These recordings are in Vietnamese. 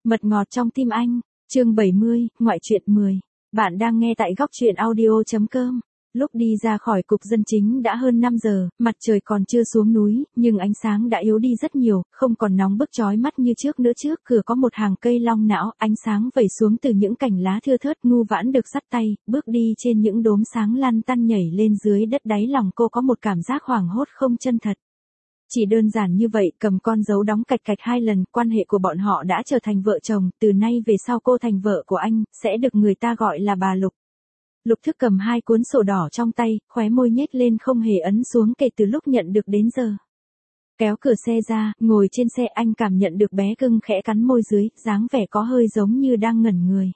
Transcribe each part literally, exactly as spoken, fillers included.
Mật ngọt trong tim anh, chương bảy mươi, ngoại truyện mười. Bạn đang nghe tại góc truyện audio chấm com. Lúc đi ra khỏi cục dân chính đã hơn năm giờ, mặt trời còn chưa xuống núi, nhưng ánh sáng đã yếu đi rất nhiều, không còn nóng bức chói mắt như trước nữa. Trước cửa có một hàng cây long não, ánh sáng vẩy xuống từ những cành lá thưa thớt. Ngu Vãn được dắt tay, bước đi trên những đốm sáng lăn tăn nhảy lên dưới đất. Đáy lòng cô có một cảm giác hoảng hốt không chân thật. Chỉ đơn giản như vậy, cầm con dấu đóng cạch cạch hai lần, quan hệ của bọn họ đã trở thành vợ chồng, từ nay về sau cô thành vợ của anh, sẽ được người ta gọi là bà Lục. Lục Thức cầm hai cuốn sổ đỏ trong tay, khóe môi nhếch lên không hề ấn xuống kể từ lúc nhận được đến giờ. Kéo cửa xe ra, ngồi trên xe anh cảm nhận được bé cưng khẽ cắn môi dưới, dáng vẻ có hơi giống như đang ngẩn người.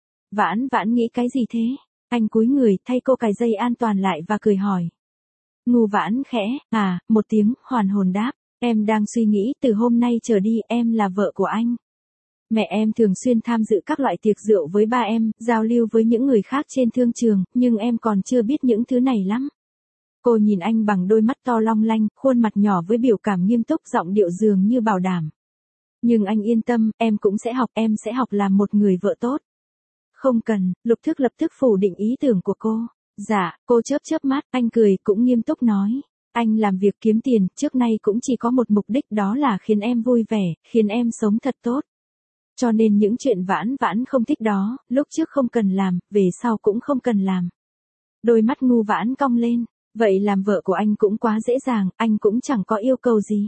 Vãn Vãn nghĩ cái gì thế? Anh cúi người thay cô cài dây an toàn lại và cười hỏi. Ngu Vãn khẽ, à, một tiếng, hoàn hồn đáp, em đang suy nghĩ từ hôm nay trở đi em là vợ của anh. Mẹ em thường xuyên tham dự các loại tiệc rượu với ba em, giao lưu với những người khác trên thương trường, nhưng em còn chưa biết những thứ này lắm. Cô nhìn anh bằng đôi mắt to long lanh, khuôn mặt nhỏ với biểu cảm nghiêm túc, giọng điệu dường như bảo đảm. Nhưng anh yên tâm, em cũng sẽ học, em sẽ học làm một người vợ tốt. Không cần, Lục Thức lập tức phủ định ý tưởng của cô. Dạ, cô chớp chớp mắt, anh cười cũng nghiêm túc nói. Anh làm việc kiếm tiền, trước nay cũng chỉ có một mục đích, đó là khiến em vui vẻ, khiến em sống thật tốt. Cho nên những chuyện Vãn Vãn không thích đó, lúc trước không cần làm, về sau cũng không cần làm. Đôi mắt Ngu Vãn cong lên, vậy làm vợ của anh cũng quá dễ dàng, anh cũng chẳng có yêu cầu gì.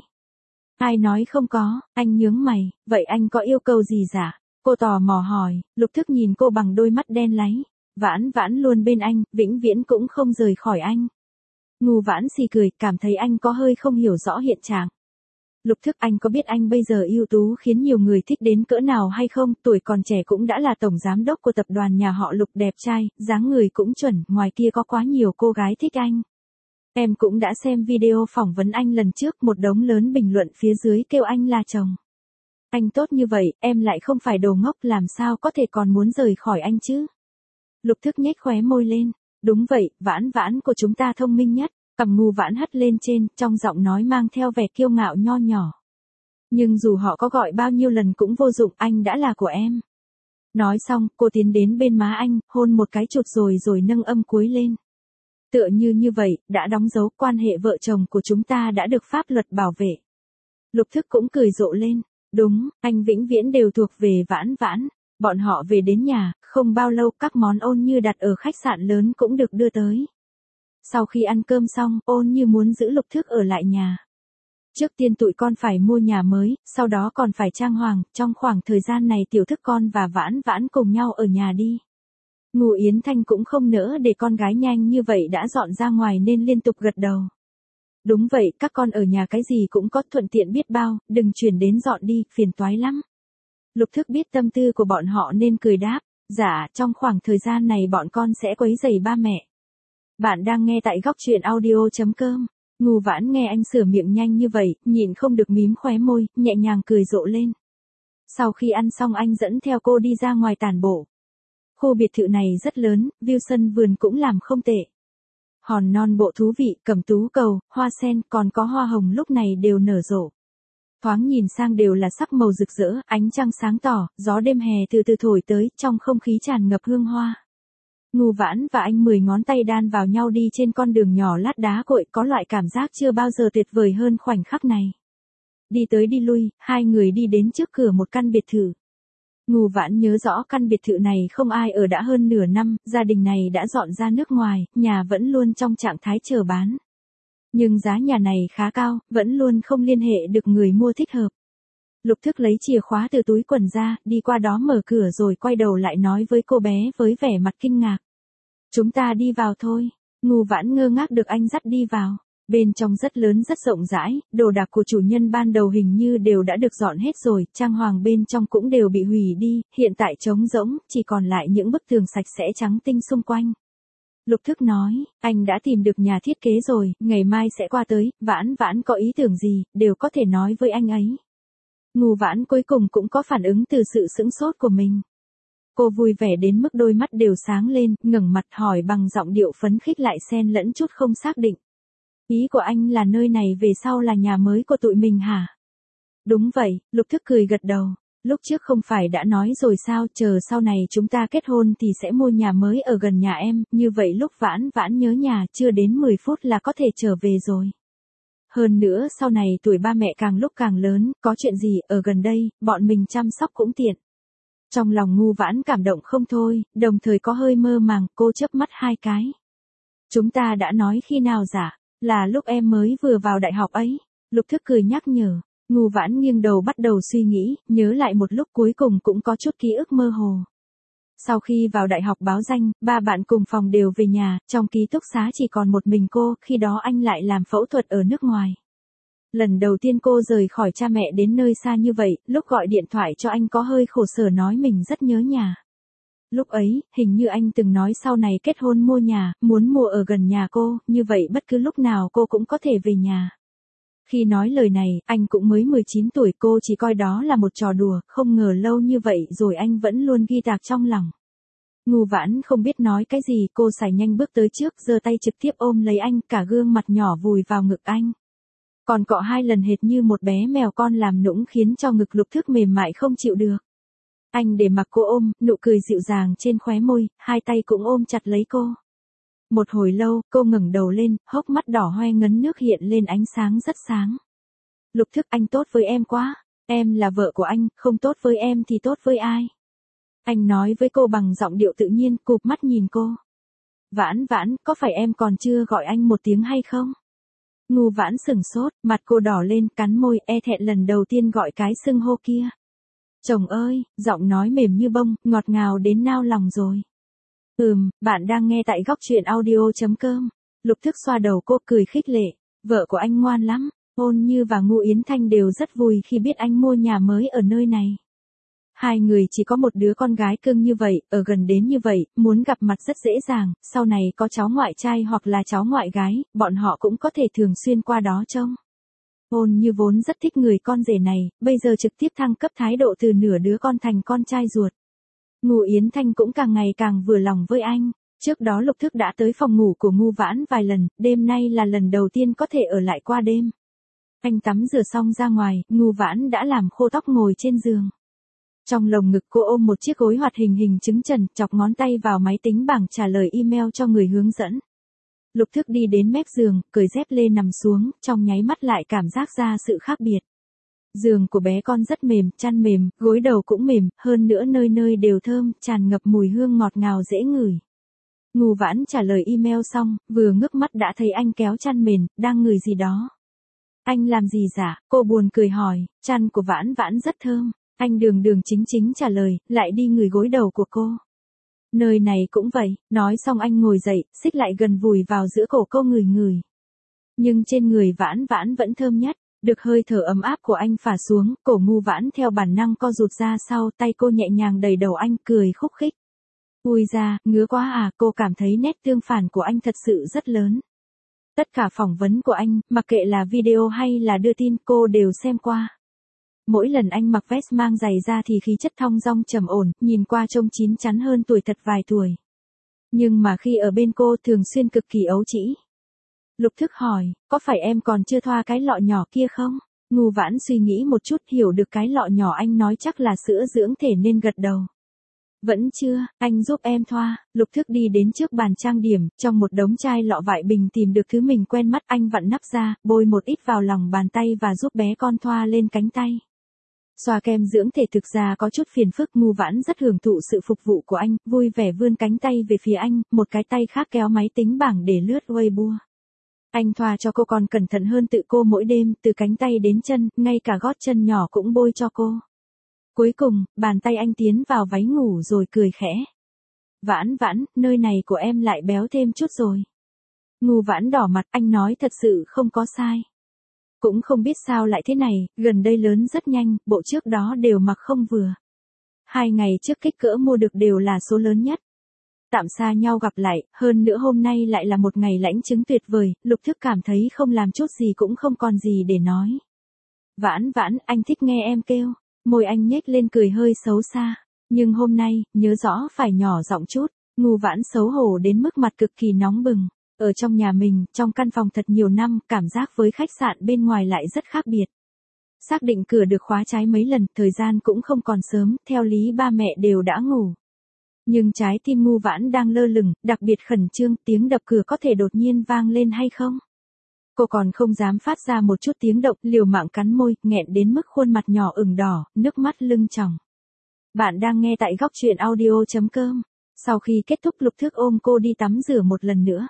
Ai nói không có, anh nhướng mày, vậy anh có yêu cầu gì dạ? Cô tò mò hỏi, Lục Thức nhìn cô bằng đôi mắt đen láy. Vãn Vãn luôn bên anh, vĩnh viễn cũng không rời khỏi anh. Ngu Vãn xì cười, cảm thấy anh có hơi không hiểu rõ hiện trạng. Lục Thức, anh có biết anh bây giờ ưu tú khiến nhiều người thích đến cỡ nào hay không? Tuổi còn trẻ cũng đã là tổng giám đốc của tập đoàn nhà họ Lục, đẹp trai, dáng người cũng chuẩn, ngoài kia có quá nhiều cô gái thích anh. Em cũng đã xem video phỏng vấn anh lần trước, một đống lớn bình luận phía dưới kêu anh là chồng. Anh tốt như vậy, em lại không phải đồ ngốc, làm sao có thể còn muốn rời khỏi anh chứ? Lục Thức nhếch khóe môi lên. Đúng vậy, Vãn Vãn của chúng ta thông minh nhất. Cầm Ngu Vãn hất lên trên, trong giọng nói mang theo vẻ kiêu ngạo nho nhỏ. Nhưng dù họ có gọi bao nhiêu lần cũng vô dụng, anh đã là của em. Nói xong, cô tiến đến bên má anh, hôn một cái chụt rồi rồi nâng âm cuối lên. Tựa như như vậy, đã đóng dấu, quan hệ vợ chồng của chúng ta đã được pháp luật bảo vệ. Lục Thức cũng cười rộ lên. Đúng, anh vĩnh viễn đều thuộc về Vãn Vãn. Bọn họ về đến nhà, không bao lâu các món Ôn Như đặt ở khách sạn lớn cũng được đưa tới. Sau khi ăn cơm xong, Ôn Như muốn giữ Lục Thức ở lại nhà. Trước tiên tụi con phải mua nhà mới, sau đó còn phải trang hoàng, trong khoảng thời gian này Tiểu Thức con và Vãn Vãn cùng nhau ở nhà đi. Ngô Yến Thanh cũng không nỡ để con gái nhanh như vậy đã dọn ra ngoài nên liên tục gật đầu. Đúng vậy, các con ở nhà cái gì cũng có, thuận tiện biết bao, đừng chuyển đến dọn đi, phiền toái lắm. Lục Thức biết tâm tư của bọn họ nên cười đáp, dạ, trong khoảng thời gian này bọn con sẽ quấy rầy ba mẹ. Bạn đang nghe tại góc truyện audio chấm com. Ngu Vãn nghe anh sửa miệng nhanh như vậy, nhịn không được mím khóe môi, nhẹ nhàng cười rộ lên. Sau khi ăn xong anh dẫn theo cô đi ra ngoài tản bộ. Khu biệt thự này rất lớn, view sân vườn cũng làm không tệ. Hòn non bộ thú vị, cẩm tú cầu, hoa sen, còn có hoa hồng lúc này đều nở rộ. Thoáng nhìn sang đều là sắc màu rực rỡ, ánh trăng sáng tỏ, gió đêm hè từ từ thổi tới, trong không khí tràn ngập hương hoa. Ngu Vãn và anh mười ngón tay đan vào nhau đi trên con đường nhỏ lát đá cội, có loại cảm giác chưa bao giờ tuyệt vời hơn khoảnh khắc này. Đi tới đi lui, hai người đi đến trước cửa một căn biệt thự. Ngu Vãn nhớ rõ căn biệt thự này không ai ở đã hơn nửa năm, gia đình này đã dọn ra nước ngoài, nhà vẫn luôn trong trạng thái chờ bán. Nhưng giá nhà này khá cao, vẫn luôn không liên hệ được người mua thích hợp. Lục Thức lấy chìa khóa từ túi quần ra, đi qua đó mở cửa rồi quay đầu lại nói với cô bé với vẻ mặt kinh ngạc. Chúng ta đi vào thôi. Ngu Vãn ngơ ngác được anh dắt đi vào. Bên trong rất lớn rất rộng rãi, đồ đạc của chủ nhân ban đầu hình như đều đã được dọn hết rồi, trang hoàng bên trong cũng đều bị hủy đi, hiện tại trống rỗng, chỉ còn lại những bức tường sạch sẽ trắng tinh xung quanh. Lục Thức nói, anh đã tìm được nhà thiết kế rồi, ngày mai sẽ qua tới, Vãn Vãn có ý tưởng gì, đều có thể nói với anh ấy. Ngu Vãn cuối cùng cũng có phản ứng từ sự sững sốt của mình. Cô vui vẻ đến mức đôi mắt đều sáng lên, ngẩng mặt hỏi bằng giọng điệu phấn khích lại xen lẫn chút không xác định. Ý của anh là nơi này về sau là nhà mới của tụi mình hả? Đúng vậy, Lục Thức cười gật đầu. Lúc trước không phải đã nói rồi sao, chờ sau này chúng ta kết hôn thì sẽ mua nhà mới ở gần nhà em, như vậy lúc Vãn Vãn nhớ nhà chưa đến mười phút là có thể trở về rồi. Hơn nữa sau này tuổi ba mẹ càng lúc càng lớn, có chuyện gì ở gần đây, bọn mình chăm sóc cũng tiện. Trong lòng Ngu Vãn cảm động không thôi, đồng thời có hơi mơ màng, cô chớp mắt hai cái. Chúng ta đã nói khi nào dạ, là lúc em mới vừa vào đại học ấy. Lục Thức cười nhắc nhở. Ngu Vãn nghiêng đầu bắt đầu suy nghĩ, nhớ lại một lúc cuối cùng cũng có chút ký ức mơ hồ. Sau khi vào đại học báo danh, ba bạn cùng phòng đều về nhà, trong ký túc xá chỉ còn một mình cô, khi đó anh lại làm phẫu thuật ở nước ngoài. Lần đầu tiên cô rời khỏi cha mẹ đến nơi xa như vậy, lúc gọi điện thoại cho anh có hơi khổ sở nói mình rất nhớ nhà. Lúc ấy, hình như anh từng nói sau này kết hôn mua nhà, muốn mua ở gần nhà cô, như vậy bất cứ lúc nào cô cũng có thể về nhà. Khi nói lời này, anh cũng mới mười chín tuổi, cô chỉ coi đó là một trò đùa, không ngờ lâu như vậy rồi anh vẫn luôn ghi tạc trong lòng. Ngu Vãn không biết nói cái gì, cô sải nhanh bước tới trước, giơ tay trực tiếp ôm lấy anh, cả gương mặt nhỏ vùi vào ngực anh. Còn cọ hai lần hệt như một bé mèo con làm nũng khiến cho ngực Lục Thức mềm mại không chịu được. Anh để mặc cô ôm, nụ cười dịu dàng trên khóe môi, hai tay cũng ôm chặt lấy cô. Một hồi lâu, cô ngẩng đầu lên, hốc mắt đỏ hoe ngấn nước hiện lên ánh sáng rất sáng. Lục Thức, anh tốt với em quá, em là vợ của anh, không tốt với em thì tốt với ai? Anh nói với cô bằng giọng điệu tự nhiên, cụp mắt nhìn cô. Vãn Vãn, có phải em còn chưa gọi anh một tiếng hay không? Ngu Vãn sừng sốt, mặt cô đỏ lên, cắn môi, e thẹn lần đầu tiên gọi cái xưng hô kia. Chồng ơi, giọng nói mềm như bông, ngọt ngào đến nao lòng rồi. Ừm, bạn đang nghe tại góc truyện audio.com. Lục Thức xoa đầu cô cười khích lệ. Vợ của anh ngoan lắm, Ôn Như và Ngô Yến Thanh đều rất vui khi biết anh mua nhà mới ở nơi này. Hai người chỉ có một đứa con gái cưng như vậy, ở gần đến như vậy, muốn gặp mặt rất dễ dàng, sau này có cháu ngoại trai hoặc là cháu ngoại gái, bọn họ cũng có thể thường xuyên qua đó trông. Ôn Như vốn rất thích người con rể này, bây giờ trực tiếp thăng cấp thái độ từ nửa đứa con thành con trai ruột. Ngô Yến Thanh cũng càng ngày càng vừa lòng với anh. Trước đó Lục Thức đã tới phòng ngủ của Ngu Vãn vài lần, đêm nay là lần đầu tiên có thể ở lại qua đêm. Anh tắm rửa xong ra ngoài, Ngu Vãn đã làm khô tóc ngồi trên giường. Trong lồng ngực cô ôm một chiếc gối hoạt hình hình trứng trần, chọc ngón tay vào máy tính bảng trả lời email cho người hướng dẫn. Lục Thức đi đến mép giường, cởi dép lê nằm xuống, trong nháy mắt lại cảm giác ra sự khác biệt. Giường của bé con rất mềm, chăn mềm, gối đầu cũng mềm, hơn nữa nơi nơi đều thơm, tràn ngập mùi hương ngọt ngào dễ ngửi. Ngu Vãn trả lời email xong, vừa ngước mắt đã thấy anh kéo chăn mền, đang ngửi gì đó. Anh làm gì dạ? Cô buồn cười hỏi, chăn của Vãn Vãn rất thơm. Anh đường đường chính chính trả lời, lại đi ngửi gối đầu của cô. Nơi này cũng vậy, nói xong anh ngồi dậy, xích lại gần vùi vào giữa cổ cô ngửi ngửi. Nhưng trên người Vãn Vãn vẫn thơm nhất, được hơi thở ấm áp của anh phả xuống, cổ Ngu Vãn theo bản năng co rụt ra sau, tay cô nhẹ nhàng đẩy đầu anh, cười khúc khích. Ui da, ngứa quá à, cô cảm thấy nét tương phản của anh thật sự rất lớn. Tất cả phỏng vấn của anh, mặc kệ là video hay là đưa tin, cô đều xem qua. Mỗi lần anh mặc vest mang giày ra thì khí chất thong dong trầm ổn, nhìn qua trông chín chắn hơn tuổi thật vài tuổi. Nhưng mà khi ở bên cô thường xuyên cực kỳ ấu trĩ. Lục Thức hỏi, có phải em còn chưa thoa cái lọ nhỏ kia không? Ngu Vãn suy nghĩ một chút, hiểu được cái lọ nhỏ anh nói chắc là sữa dưỡng thể nên gật đầu. Vẫn chưa, anh giúp em thoa. Lục Thức đi đến trước bàn trang điểm, trong một đống chai lọ vại bình tìm được thứ mình quen mắt, anh vặn nắp ra, bôi một ít vào lòng bàn tay và giúp bé con thoa lên cánh tay. Xoa kem dưỡng thể thực ra có chút phiền phức, Ngu Vãn rất hưởng thụ sự phục vụ của anh, vui vẻ vươn cánh tay về phía anh, một cái tay khác kéo máy tính bảng để lướt Weibo. Anh thoa cho cô còn cẩn thận hơn tự cô mỗi đêm, từ cánh tay đến chân, ngay cả gót chân nhỏ cũng bôi cho cô. Cuối cùng, bàn tay anh tiến vào váy ngủ rồi cười khẽ. Vãn Vãn, nơi này của em lại béo thêm chút rồi. Ngu Vãn đỏ mặt, anh nói thật sự không có sai. Cũng không biết sao lại thế này, gần đây lớn rất nhanh, bộ trước đó đều mặc không vừa. Hai ngày trước kích cỡ mua được đều là số lớn nhất. Tạm xa nhau gặp lại, hơn nữa hôm nay lại là một ngày lãnh chứng tuyệt vời, Lục Thức cảm thấy không làm chút gì cũng không còn gì để nói. Vãn Vãn, anh thích nghe em kêu. Môi anh nhếch lên cười hơi xấu xa. Nhưng hôm nay, nhớ rõ phải nhỏ giọng chút. Ngu Vãn xấu hổ đến mức mặt cực kỳ nóng bừng. Ở trong nhà mình, trong căn phòng thật nhiều năm, cảm giác với khách sạn bên ngoài lại rất khác biệt. Xác định cửa được khóa trái mấy lần, thời gian cũng không còn sớm, theo lý ba mẹ đều đã ngủ. Nhưng trái tim Ngu Vãn đang lơ lửng, đặc biệt khẩn trương, tiếng đập cửa có thể đột nhiên vang lên hay không? Cô còn không dám phát ra một chút tiếng động, liều mạng cắn môi, nghẹn đến mức khuôn mặt nhỏ ửng đỏ, nước mắt lưng tròng. Bạn đang nghe tại góc truyện audio chấm com. Sau khi kết thúc Lục Thước ôm cô đi tắm rửa một lần nữa.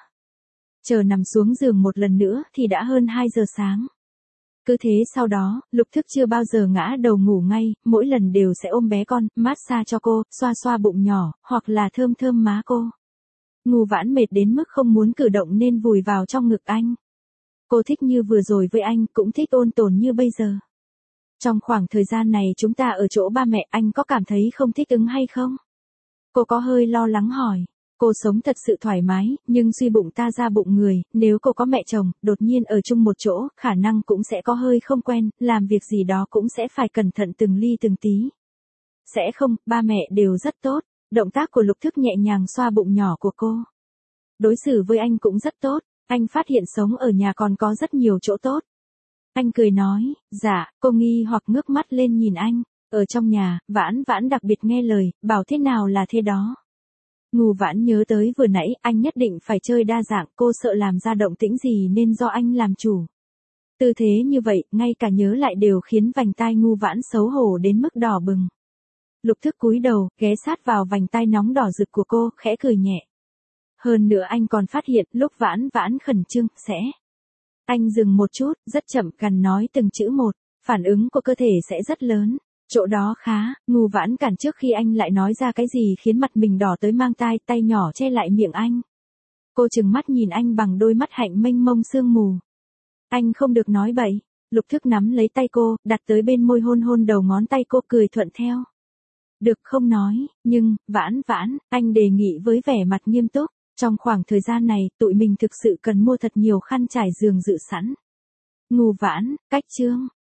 Chờ nằm xuống giường một lần nữa thì đã hơn hai giờ sáng. Cứ thế sau đó, Lục Thức chưa bao giờ ngã đầu ngủ ngay, mỗi lần đều sẽ ôm bé con, massage cho cô, xoa xoa bụng nhỏ, hoặc là thơm thơm má cô. Ngu Vãn mệt đến mức không muốn cử động nên vùi vào trong ngực anh. Cô thích như vừa rồi với anh, cũng thích ôn tồn như bây giờ. Trong khoảng thời gian này chúng ta ở chỗ ba mẹ, anh có cảm thấy không thích ứng hay không? Cô có hơi lo lắng hỏi. Cô sống thật sự thoải mái, nhưng suy bụng ta ra bụng người, nếu cô có mẹ chồng, đột nhiên ở chung một chỗ, khả năng cũng sẽ có hơi không quen, làm việc gì đó cũng sẽ phải cẩn thận từng ly từng tí. Sẽ không, ba mẹ đều rất tốt. Động tác của Lục Thức nhẹ nhàng xoa bụng nhỏ của cô. Đối xử với anh cũng rất tốt, anh phát hiện sống ở nhà còn có rất nhiều chỗ tốt. Anh cười nói, dạ, cô nghi hoặc ngước mắt lên nhìn anh. Ở trong nhà, Vãn Vãn đặc biệt nghe lời, bảo thế nào là thế đó. Ngu Vãn nhớ tới vừa nãy, anh nhất định phải chơi đa dạng, cô sợ làm ra động tĩnh gì nên do anh làm chủ. Tư thế như vậy, ngay cả nhớ lại đều khiến vành tai Ngu Vãn xấu hổ đến mức đỏ bừng. Lục Thức cúi đầu, ghé sát vào vành tai nóng đỏ rực của cô, khẽ cười nhẹ. Hơn nữa anh còn phát hiện, lúc Vãn Vãn khẩn trương, sẽ. Anh dừng một chút, rất chậm gần nói từng chữ một, phản ứng của cơ thể sẽ rất lớn. Chỗ đó khá, Ngu Vãn cản trước khi anh lại nói ra cái gì khiến mặt mình đỏ tới mang tai, tay nhỏ che lại miệng anh. Cô trừng mắt nhìn anh bằng đôi mắt hạnh mênh mông sương mù. Anh không được nói bậy. Lục Thức nắm lấy tay cô, đặt tới bên môi hôn hôn đầu ngón tay cô, cười thuận theo. Được không nói, nhưng, Vãn Vãn, anh đề nghị với vẻ mặt nghiêm túc. Trong khoảng thời gian này, tụi mình thực sự cần mua thật nhiều khăn trải giường dự sẵn. Ngu Vãn, cách chương.